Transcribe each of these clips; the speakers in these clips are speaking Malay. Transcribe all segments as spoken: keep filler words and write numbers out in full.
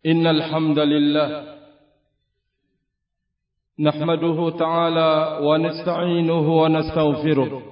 إن الحمد لله نحمده تعالى ونستعينه ونستغفره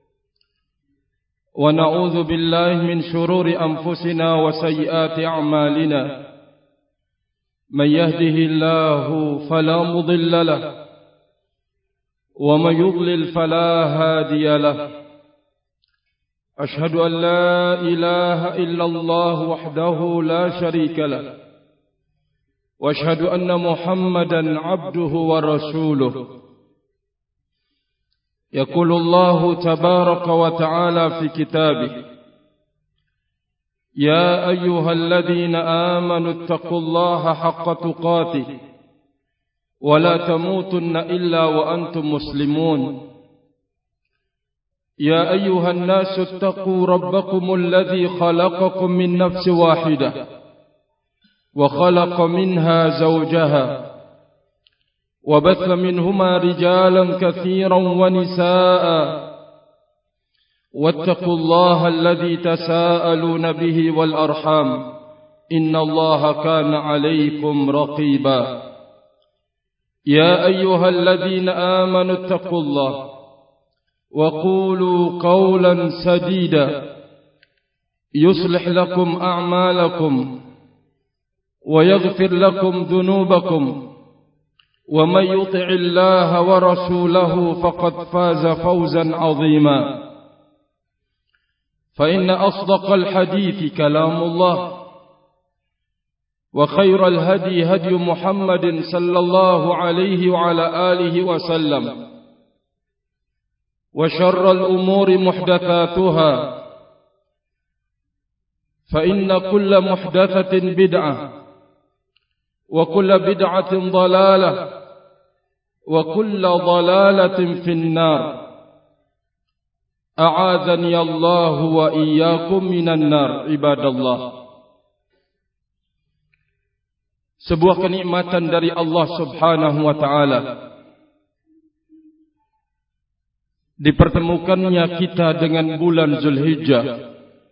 ونعوذ بالله من شرور أنفسنا وسيئات أعمالنا من يهده الله فلا مضل له ومن يضلل فلا هادي له أشهد أن لا إله إلا الله وحده لا شريك له وأشهد أن محمدا عبده ورسوله يقول الله تبارك وتعالى في كتابه يا أيها الذين آمنوا اتقوا الله حق تقاته ولا تموتن إلا وأنتم مسلمون يا أيها الناس اتقوا ربكم الذي خلقكم من نفس واحدة وخلق منها زوجها وبث منهما رجالا كثيرا ونساء واتقوا الله الذي تساءلون به والأرحام إن الله كان عليكم رقيبا يا أيها الذين آمنوا اتقوا الله وقولوا قولا سديدا يصلح لكم أعمالكم ويغفر لكم ذنوبكم ومن يطع الله ورسوله فقد فاز فوزا عظيما فإن أصدق الحديث كلام الله وخير الهدي هدي محمد صلى الله عليه وعلى آله وسلم وشر الأمور محدثاتها فإن كل محدثة بدعة وكل بدعة ضلالة وكل ضلالة في النار أعاذني الله وإياكم من النار عباد الله. Sebuah kenikmatan dari Allah Subhanahu wa taala dipertemukannya kita dengan bulan Zulhijjah,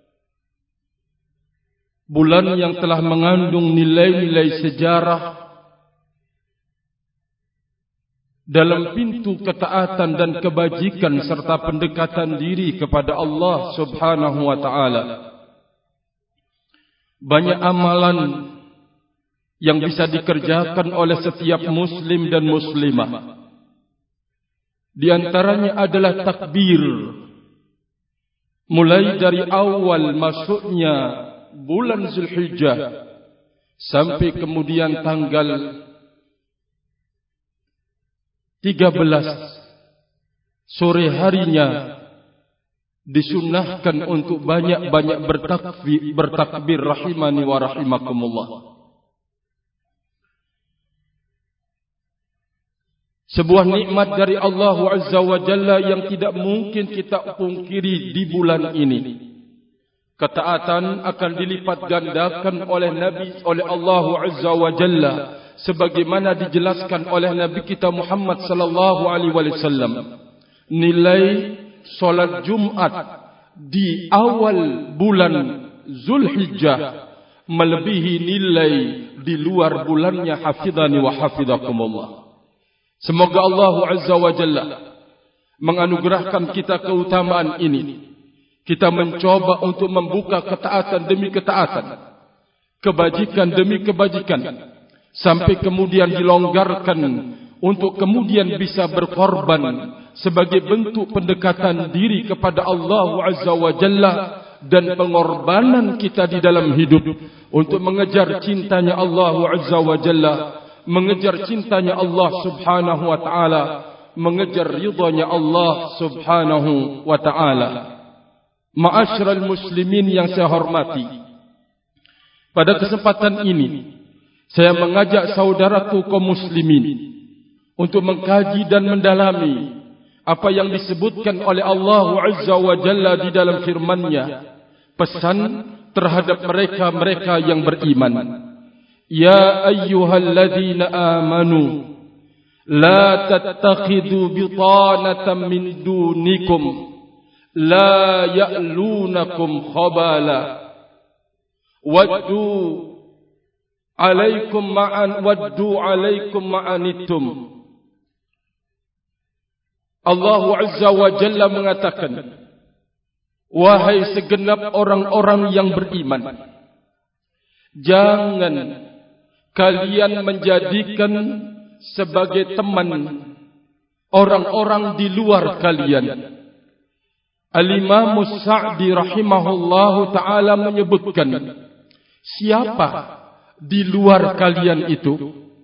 bulan yang telah mengandung nilai-nilai sejarah dalam pintu ketaatan dan kebajikan serta pendekatan diri kepada Allah Subhanahu wa taala. Banyak amalan yang bisa dikerjakan oleh setiap muslim dan muslimah. Di antaranya adalah takbir. Mulai dari awal masuknya bulan Zulhijjah sampai kemudian tanggal tiga belas sore harinya disunnahkan untuk banyak-banyak bertakbir, bertakbir rahimani wa rahimakumullah. Sebuah nikmat dari Allah Azza wa Jalla yang tidak mungkin kita pungkiri di bulan ini. Ketaatan akan dilipat gandakan oleh Nabi oleh Allah Azza wa Jalla sebagaimana dijelaskan oleh Nabi kita Muhammad sallallahu alaihi wasallam. Nilai salat Jumat di awal bulan Zulhijjah melebihi nilai di luar bulannya, hafidhani wa hafidhakumullah. Semoga Allah Azza wa Jalla menganugerahkan kita keutamaan ini. Kita mencoba untuk membuka ketaatan demi ketaatan, kebajikan demi kebajikan, sampai kemudian dilonggarkan untuk kemudian bisa berkorban sebagai bentuk pendekatan diri kepada Allah Azza wa Jalla dan pengorbanan kita di dalam hidup untuk mengejar cintanya Allah Azza wa Jalla, mengejar cintanya Allah Subhanahu wa taala, mengejar ridhanya Allah Subhanahu wa taala. Ma'asyiral muslimin yang saya hormati, pada kesempatan ini saya mengajak saudaraku kaum muslimin untuk mengkaji dan mendalami apa yang disebutkan oleh Allah Azza wa Jalla di dalam firman-Nya, pesan terhadap mereka-mereka yang beriman. Ya ayyuhalladzina amanu la tattakhidu bitanatan min dunikum la ya'lunakum khabala waddu alaikum ma'an waddu alaikum ma'anittum. Allah Azza wa Jalla mengatakan, wahai segenap orang-orang yang beriman, jangan kalian menjadikan sebagai teman orang-orang di luar kalian. Al-Imam Sa'di rahimahullahu ta'ala menyebutkan, siapa di luar kalian itu?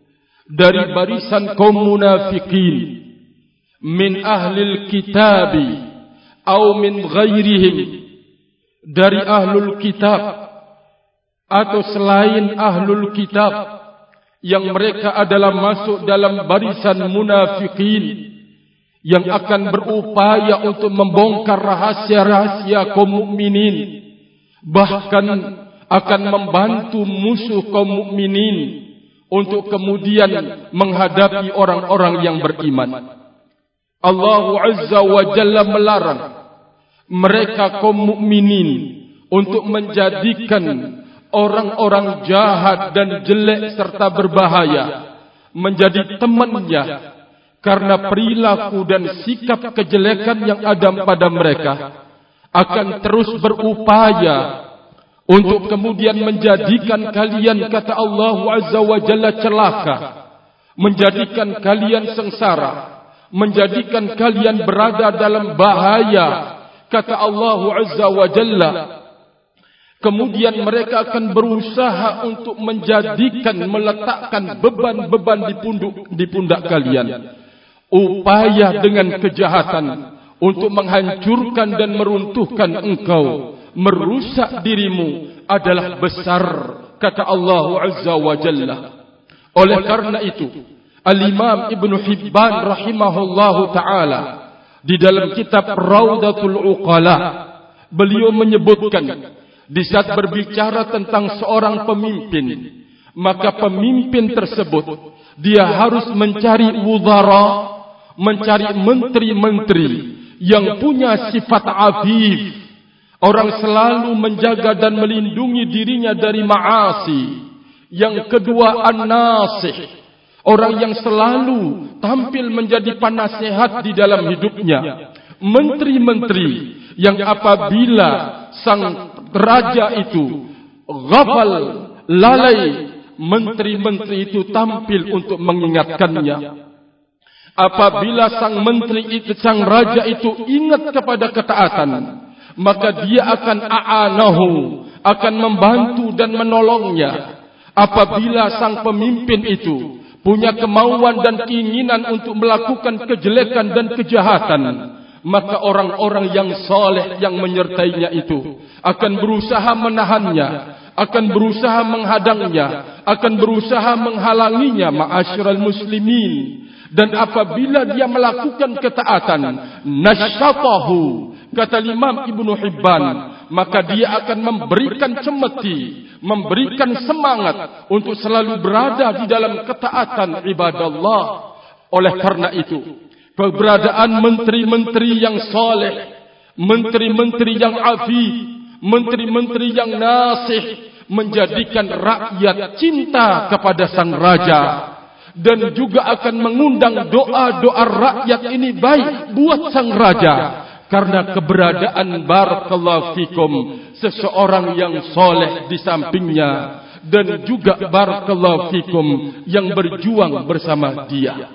Dari barisan kaum munafikin, min ahlil kitabi atau min ghairihim, dari ahlul kitab atau selain ahlul kitab, yang mereka adalah masuk dalam barisan munafikin yang akan berupaya untuk membongkar rahasia-rahasia kaum mukminin, bahkan akan membantu musuh kaum mukminin untuk kemudian menghadapi orang-orang yang beriman. Allah Azza wa Jalla melarang mereka kaum mukminin untuk menjadikan orang-orang jahat dan jelek serta berbahaya menjadi temannya, karena perilaku dan sikap kejelekan yang ada pada mereka akan terus berupaya untuk kemudian menjadikan kalian, kata Allah Azza wa Jalla, celaka, menjadikan kalian sengsara, menjadikan kalian berada dalam bahaya, kata Allah Azza wa Jalla. Kemudian mereka akan berusaha untuk menjadikan, meletakkan beban-beban di pundak, di pundak kalian. Upaya dengan kejahatan untuk menghancurkan dan meruntuhkan engkau, merusak dirimu adalah besar, kata Allah Azza wa Jalla. Oleh karena itu, Al-Imam Ibn Hibban rahimahullahu ta'ala di dalam kitab Raudatul Uqala, beliau menyebutkan, di saat berbicara tentang seorang pemimpin, maka pemimpin tersebut dia harus mencari wuzara, mencari menteri-menteri yang punya sifat afif, orang selalu menjaga dan melindungi dirinya dari ma'asi. Yang kedua, an-nasih, orang yang selalu tampil menjadi penasehat di dalam hidupnya. Menteri-menteri yang apabila sang raja itu ghafal, lalai, menteri-menteri itu tampil untuk mengingatkannya. Apabila sang menteri itu, sang raja itu ingat kepada ketaatan, maka dia akan a'anahu, akan membantu dan menolongnya. Apabila sang pemimpin itu punya kemauan dan keinginan untuk melakukan kejelekan dan kejahatan, maka orang-orang yang saleh yang menyertainya itu akan berusaha menahannya, akan berusaha menghadangnya, akan berusaha menghalanginya, ma'asyiral muslimin. Dan apabila dia melakukan ketaatan, nasyatahu, kata Imam Ibn Hibban, maka dia akan memberikan cemeti, memberikan semangat untuk selalu berada di dalam ketaatan ibadallah. Oleh karena itu, keberadaan menteri-menteri yang saleh, menteri-menteri yang afif, menteri-menteri yang nasih, menjadikan rakyat cinta kepada sang raja, dan juga akan mengundang doa-doa rakyat ini baik buat sang raja, karena keberadaan barakallahu fikum seseorang yang soleh di sampingnya, dan juga barakallahu fikum yang berjuang bersama dia.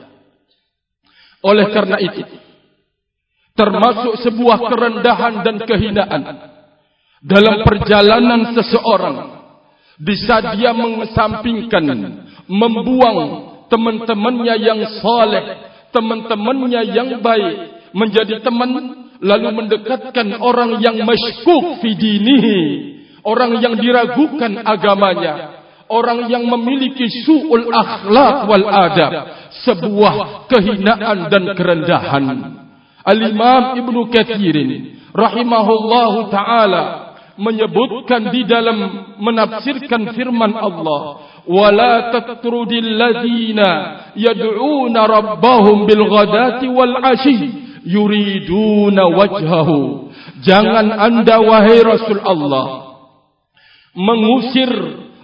Oleh karena itu, termasuk sebuah kerendahan dan kehinaan dalam perjalanan seseorang di saat dia mengesampingkan, membuang teman-temannya yang saleh, teman-temannya yang baik menjadi teman, lalu mendekatkan orang yang masykuk fi dinihi, orang yang diragukan agamanya, orang yang memiliki su'ul akhlak wal adab, sebuah kehinaan dan kerendahan. Al-Imam Ibn Katsirin rahimahullahu ta'ala menyebutkan di dalam menafsirkan firman Allah, وَلَا تَتْرُدِ الَّذِينَ يَدْعُونَ رَبَّهُمْ بِالْغَدَاةِ وَالْعَشِيِّ يُرِيدُونَ وَجْهَهُ. Jangan anda wahai Rasul Allah mengusir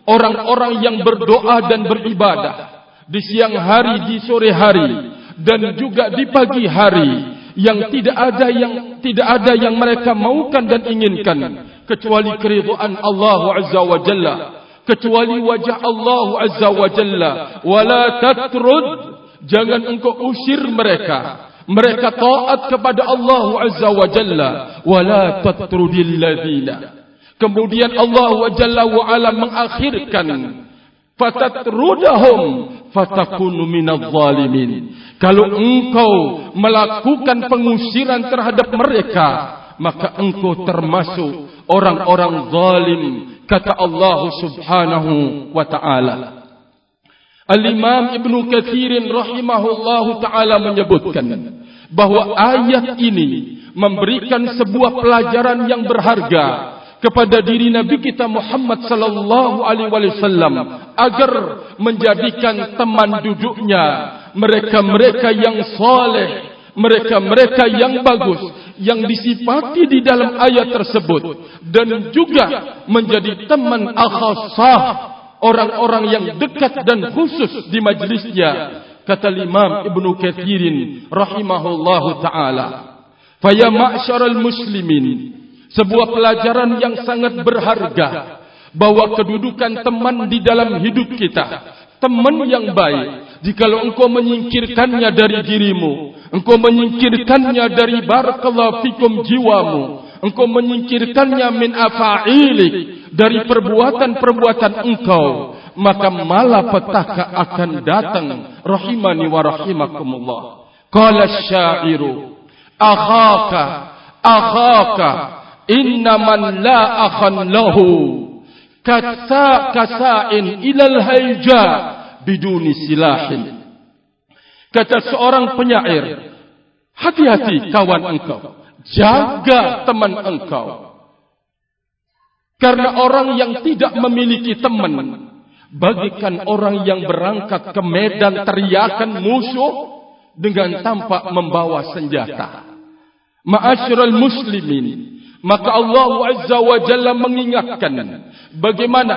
orang-orang yang berdoa dan beribadah di siang hari, di sore hari, dan juga di pagi hari, yang tidak ada yang tidak ada yang mereka maukan dan inginkan kecuali keridhaan Allah Azza wa Jalla, kecuali wajah Allah Azza wa Jalla. Wala tatrud, jangan engkau usir mereka. Mereka taat kepada Allah Azza wa Jalla. Wala tatrudil ladzina. Kemudian Allah Jalla wa Ala mengakhirkan, fatatrudahum fatakunu minadh zalimin. Kalau engkau melakukan pengusiran terhadap mereka, maka engkau termasuk orang-orang zalim, kata Allah Subhanahu wa taala. Al-Imam Ibn Katsir rahimahullahu taala menyebutkan bahwa ayat ini memberikan sebuah pelajaran yang berharga kepada diri Nabi kita Muhammad sallallahu alaihi wasallam agar menjadikan teman duduknya mereka-mereka yang saleh, mereka-mereka yang bagus yang disifati di dalam ayat tersebut, dan juga menjadi teman akhassah, orang-orang yang dekat dan khusus di majlisnya, kata Imam Ibnu Katsir rahimahullahu taala. Fa ya ma'syaral muslimin, sebuah pelajaran yang sangat berharga bahwa kedudukan teman di dalam hidup kita, teman yang baik, jikalau engkau menyingkirkannya dari dirimu, engkau menyingkirkannya dari barakallahu fikum jiwamu, engkau menyingkirkannya min afa'ilik, dari perbuatan-perbuatan engkau, maka malapetaka akan datang. Rahimani wa rahimakumullah. Qala asy-sya'iru akhaka akhaka innaman la akhan lahu kata kasa'in ilal hayja biduni silahin. Kata seorang penyair, hati-hati kawan engkau, jaga teman engkau, karena orang yang tidak memiliki teman bagikan orang yang berangkat ke medan teriakan musuh dengan tanpa membawa senjata. Ma'asyiral muslimin, maka Allah Azza wa Jalla mengingatkan bagaimana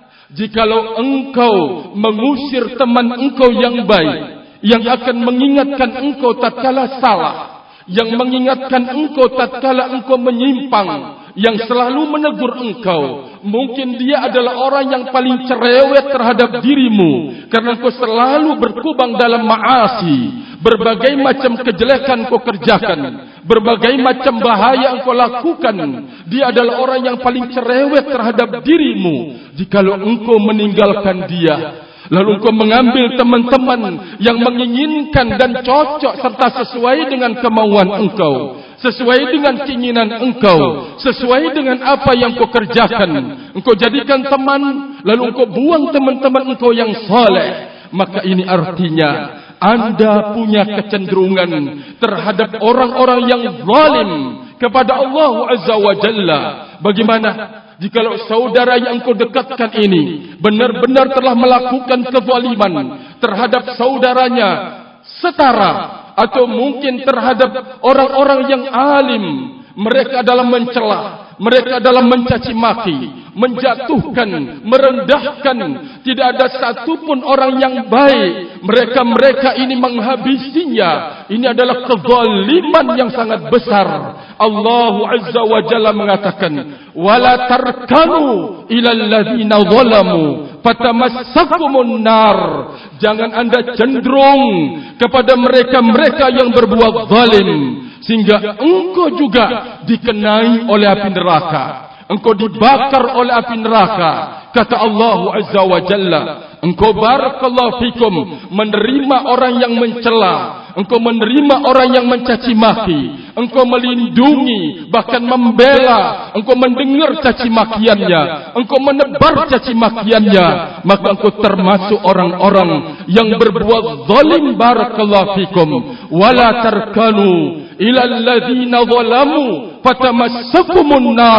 jikalau engkau mengusir teman engkau yang baik, yang akan mengingatkan engkau tatkala salah, yang mengingatkan engkau tatkala engkau menyimpang, yang selalu menegur engkau. Mungkin dia adalah orang yang paling cerewet terhadap dirimu, karena engkau selalu berkubang dalam maasi, berbagai macam kejelekan kau kerjakan, berbagai macam bahaya engkau lakukan. Dia adalah orang yang paling cerewet terhadap dirimu. Jikalau engkau meninggalkan dia, lalu engkau mengambil teman-teman yang menginginkan dan cocok serta sesuai dengan kemauan engkau, sesuai dengan keinginan engkau, sesuai dengan apa yang kau kerjakan, engkau jadikan teman, lalu engkau buang teman-teman engkau yang saleh, maka ini artinya anda punya kecenderungan terhadap orang-orang yang zalim kepada Allah Azza wa Jalla. Bagaimana jikalau saudara yang engkau dekatkan ini benar-benar telah melakukan kezaliman terhadap saudaranya setara, atau mungkin terhadap orang-orang yang alim, mereka dalam mencela, mereka dalam mencaci maki, menjatuhkan, merendahkan, tidak ada satupun orang yang baik, mereka-mereka ini menghabisinya. Ini adalah kezaliman yang sangat besar. Allah Azza wa Jalla mengatakan, wala tarkanu ilal ladzina zalamu fatamassakumun nar. Jangan anda cenderung kepada mereka-mereka yang berbuat zalim, sehingga engkau juga dikenai oleh api neraka, engkau dibakar oleh api neraka. Kata Allah Azza wa Jalla, engkau barakallahu fikum menerima orang yang mencela, engkau menerima orang yang mencaci maki, engkau melindungi, bahkan membela, engkau mendengar caci makiannya, engkau menebar caci makiannya, maka engkau termasuk orang-orang yang berbuat zalim. Barakallahu fikum. Wala tarkanu ilal ladzina zalamu fatamassakumun nar.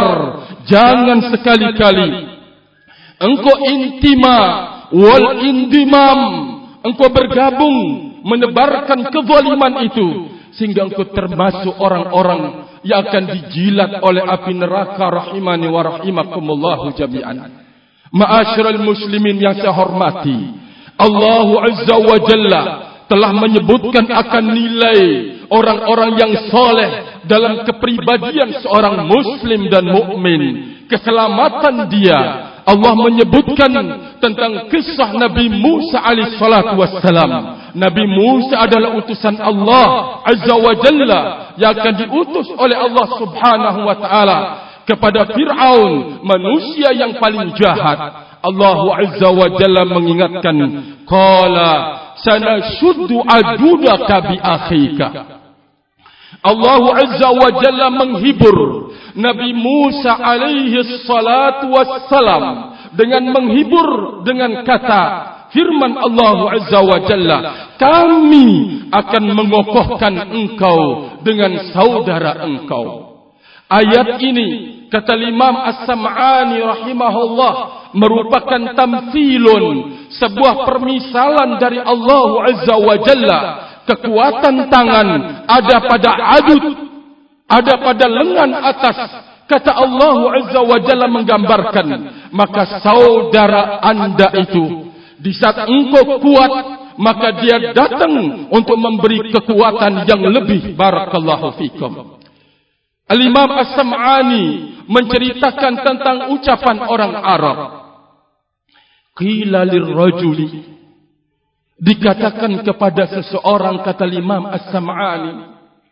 Jangan sekali-kali engkau intima wal indimam, engkau bergabung menebarkan kezaliman itu, sehingga engkau termasuk orang-orang yang akan dijilat oleh api neraka. Rahimani wa rahimakumullahu jami'an. Ma'asyiral muslimin yang saya hormati, Allah Azza wa Jalla telah menyebutkan akan nilai orang-orang yang soleh dalam kepribadian seorang muslim dan mukmin, keselamatan dia. Allah menyebutkan tentang kisah Nabi Musa alaihi salatu wassalam. Nabi Musa adalah utusan Allah Azza wa Jalla yang akan diutus oleh Allah Subhanahu wa taala kepada Fir'aun, manusia yang paling jahat. Allah Azza wa Jalla mengingatkan, qala sanashuddu adudaka bi akhika. Allah Azza wa Jalla menghibur Nabi Musa alaihi salatu wassalam dengan menghibur dengan kata firman Allah Azza wa Jalla, kami akan mengokohkan engkau dengan saudara engkau. Ayat ini kata Imam As-Sam'ani rahimahullah merupakan tamthilun, sebuah permisalan dari Allah Azza wa Jalla. Kekuatan tangan ada pada adud, ada pada lengan atas. Kata Allah Azza wa Jalla menggambarkan, maka saudara anda itu di saat engkau kuat, maka dia datang untuk memberi kekuatan yang lebih. Barakallahu fikum. Al-Imam As-Sam'ani menceritakan tentang ucapan orang Arab. Qila lirrajuli, dikatakan kepada seseorang, kata Imam As-Sam'ani,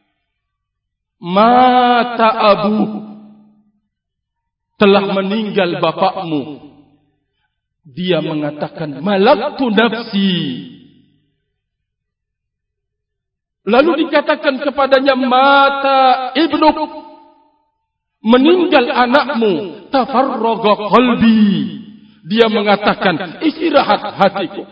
mata abu, telah meninggal bapakmu. Dia mengatakan, malaktu nafsi. Lalu dikatakan kepadanya, mata ibnuk, meninggal anakmu. Tafarraga qalbi. Dia mengatakan, istirahat hatiku.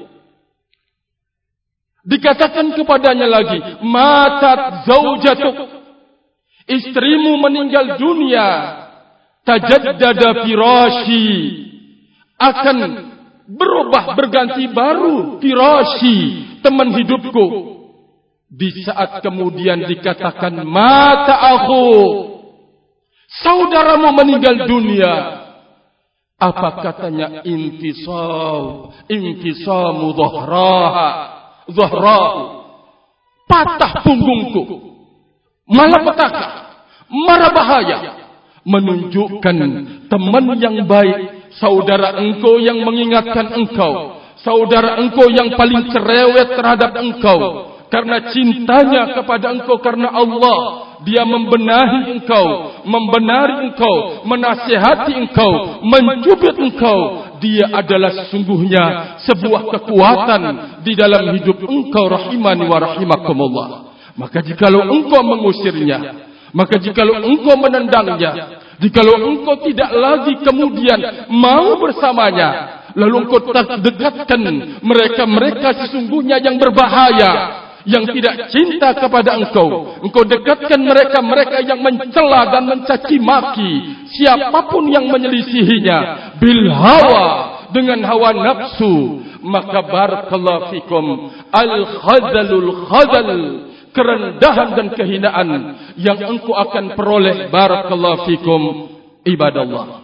Dikatakan kepadanya lagi, matat zaujatuk, istrimu meninggal dunia. Tajaddada firashi, akan berubah berganti baru firashi, teman hidupku. Di saat kemudian dikatakan mata aku, saudaramu meninggal dunia. Apa katanya? Infisam, infisamu dhahraha, dhahrahu, patah punggungku, malapetaka, mara bahaya. Menunjukkan teman yang baik, saudara engkau yang mengingatkan engkau, saudara engkau yang paling cerewet terhadap engkau, karena cintanya kepada engkau, karena Allah, dia membenahi engkau, membenari engkau, menasihati engkau, mencubit engkau. Dia adalah sesungguhnya sebuah kekuatan di dalam hidup engkau, rahimani wa rahimakumullah. Maka jikalau engkau mengusirnya, maka jikalau engkau menendangnya, jikalau engkau tidak lagi kemudian mau bersamanya, lalu engkau dekatkan mereka-mereka sesungguhnya yang berbahaya, yang tidak cinta kepada engkau. Engkau dekatkan mereka-mereka yang mencela dan mencaci maki siapapun yang menyelisihinya bil hawa, dengan hawa nafsu. Maka barakallahu fikum, al-khadalul khadal, kerendahan dan kehinaan yang engkau akan peroleh. Barakallahu fikum ibadallah.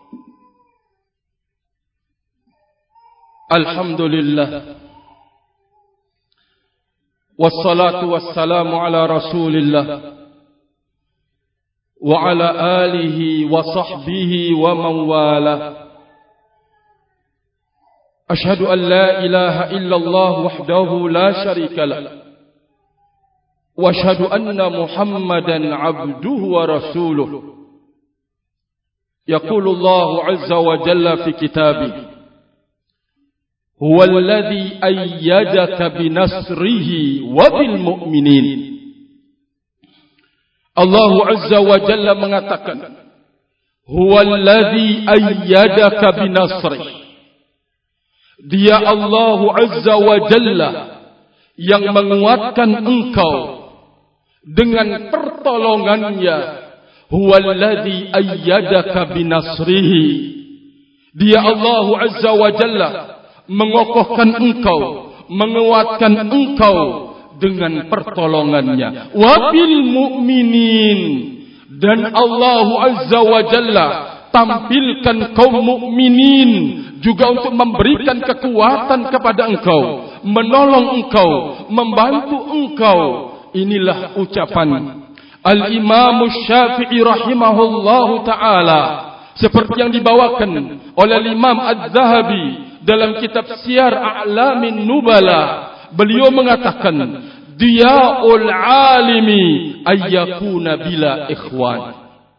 Alhamdulillah, wassalatu wassalamu ala rasulillah wa ala alihi wa sahbihi wa man wala. Ashhadu an la ilaha illallah wahdahu la syarika lah, wa ashhadu anna Muhammadan abduhu wa rasuluh. Yaqulu Allah azza wa jalla fi kitabih, huwa alladhi ayyadaka binasrihi wa bil mu'minin. Allah azza wa jalla mengatakan, huwa alladhi ayyadaka binasrihi. Dia Allah azza wa jalla yang menguatkan engkau dengan pertolongannya. Huwallazi ayyadaka binasrihi. Dia Allah azza wa jalla mengokohkan engkau, menguatkan engkau dengan pertolongannya. Wa bil mu'minin, dan Allah azza wa jalla tampilkan kaum mukminin, juga untuk memberikan kekuatan kepada engkau, menolong engkau, membantu engkau. Inilah ucapan Al-Imam Syafi'i rahimahullahu ta'ala, seperti yang dibawakan oleh Imam Az-Zahabi dalam kitab Siyar A'lamin Nubala. Beliau mengatakan, Diya'ul alimi ayyakuna bila ikhwan.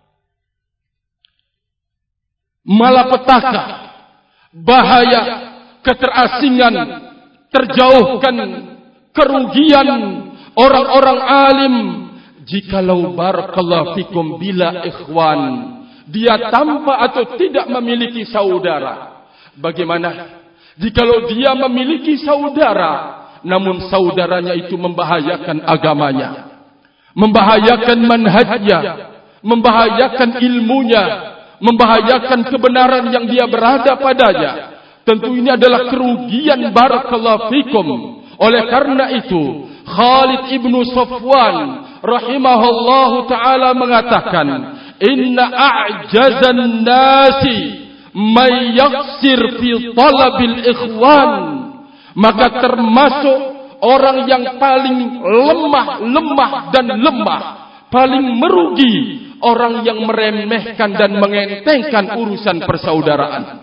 Malapetaka, bahaya, keterasingan, terjauhkan, kerugian orang-orang alim jikalau barakallahu fikum bila ikhwan, dia tanpa atau tidak memiliki saudara. Bagaimana jikalau dia memiliki saudara, namun saudaranya itu membahayakan agamanya, membahayakan manhajnya, membahayakan ilmunya, membahayakan kebenaran yang dia berada padanya? Tentu ini adalah kerugian barakallahu fikum. Oleh karena itu, Khalid ibnu Safwan rahimahullahu ta'ala mengatakan, Inna a'jazan nasi may yaksir fi talabil ikhwan. Maka termasuk orang yang paling lemah, lemah dan lemah, paling merugi, orang yang meremehkan dan mengentengkan urusan persaudaraan.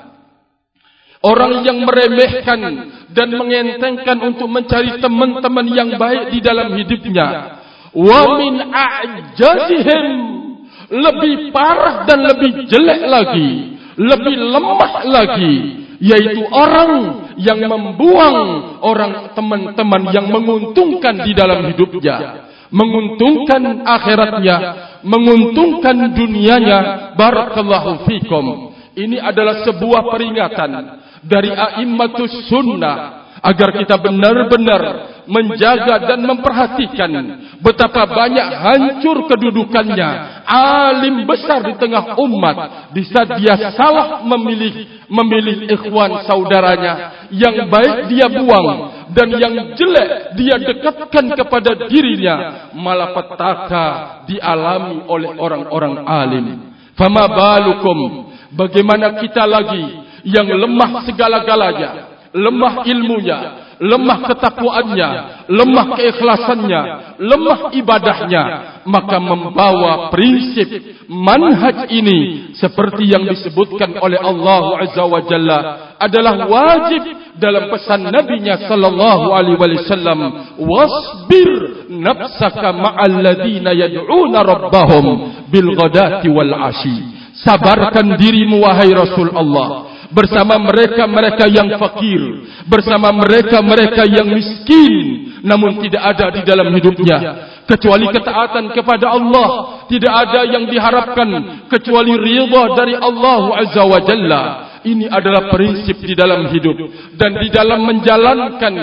Orang yang meremehkan dan mengentengkan untuk mencari teman-teman yang baik di dalam hidupnya. Wa min a'jazihim, lebih parah dan lebih jelek lagi, lebih lemah lagi, yaitu orang yang membuang orang teman-teman yang menguntungkan di dalam hidupnya, menguntungkan akhiratnya, menguntungkan dunianya. Barakallahu fikum. Ini adalah sebuah peringatan dari a'immatus sunnah agar kita benar-benar menjaga dan memperhatikan betapa banyak hancur kedudukannya alim besar di tengah umat di saat dia salah memilih memilih ikhwan saudaranya. Yang baik dia buang dan yang jelek dia dekatkan kepada dirinya. Malapetaka dialami oleh orang-orang alim. Fama balukum, bagaimana kita lagi yang lemah segala-galanya, lemah ilmunya, lemah ketakwaannya, lemah keikhlasannya, lemah ibadahnya, maka membawa prinsip manhaj ini seperti yang disebutkan oleh Allah Azza wa Jalla adalah wajib dalam pesan Nabi-Nya sallallahu alaihi wasallam, wasbir nafsaka ma'al ladina yad'una rabbahum bil ghadati wal ashi. Sabarkan dirimu wahai Rasul Allah bersama mereka-mereka yang fakir, bersama mereka-mereka yang miskin, namun tidak ada di dalam hidupnya kecuali ketaatan kepada Allah. Tidak ada yang diharapkan kecuali ridha dari Allah Azza wa Jalla. Ini adalah prinsip di dalam hidup, dan di dalam menjalankan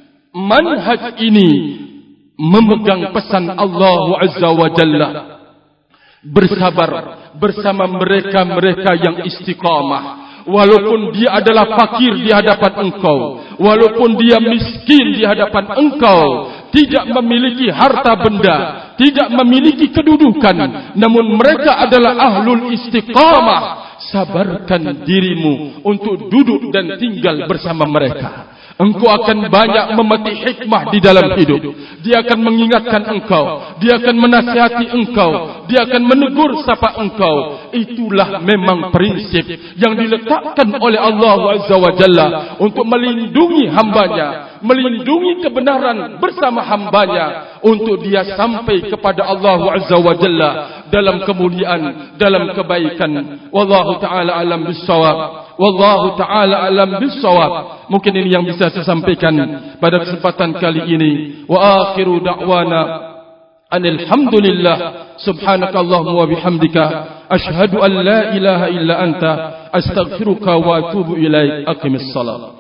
manhaj ini memegang pesan Allah Azza wa Jalla. Bersabar bersama mereka-mereka yang istiqamah. Walaupun dia adalah fakir di hadapan engkau, walaupun dia miskin di hadapan engkau, tidak memiliki harta benda, tidak memiliki kedudukan, namun mereka adalah ahlul istiqamah. Sabarkan dirimu untuk duduk dan tinggal bersama mereka. Engkau akan banyak memetik hikmah di dalam hidup. Dia akan mengingatkan engkau, dia akan menasihati engkau, dia akan menegur sapa engkau. Itulah memang prinsip yang diletakkan oleh Allah Azza wa Jalla untuk melindungi hambanya, melindungi kebenaran bersama hambanya, untuk dia sampai kepada Allah Azza wa Jalla dalam kemuliaan, dalam kebaikan. Wallahu ta'ala alam bissawab. Wallahu ta'ala alam bissawab. Mungkin ini yang bisa saya sampaikan pada kesempatan kali ini. Wa akhiru da'wana anil hamdulillah subhanakallahumma wa bihamdika ashhadu an la ilaha illa anta astaghfiruka wa atubu ilaik. Aqimis salat.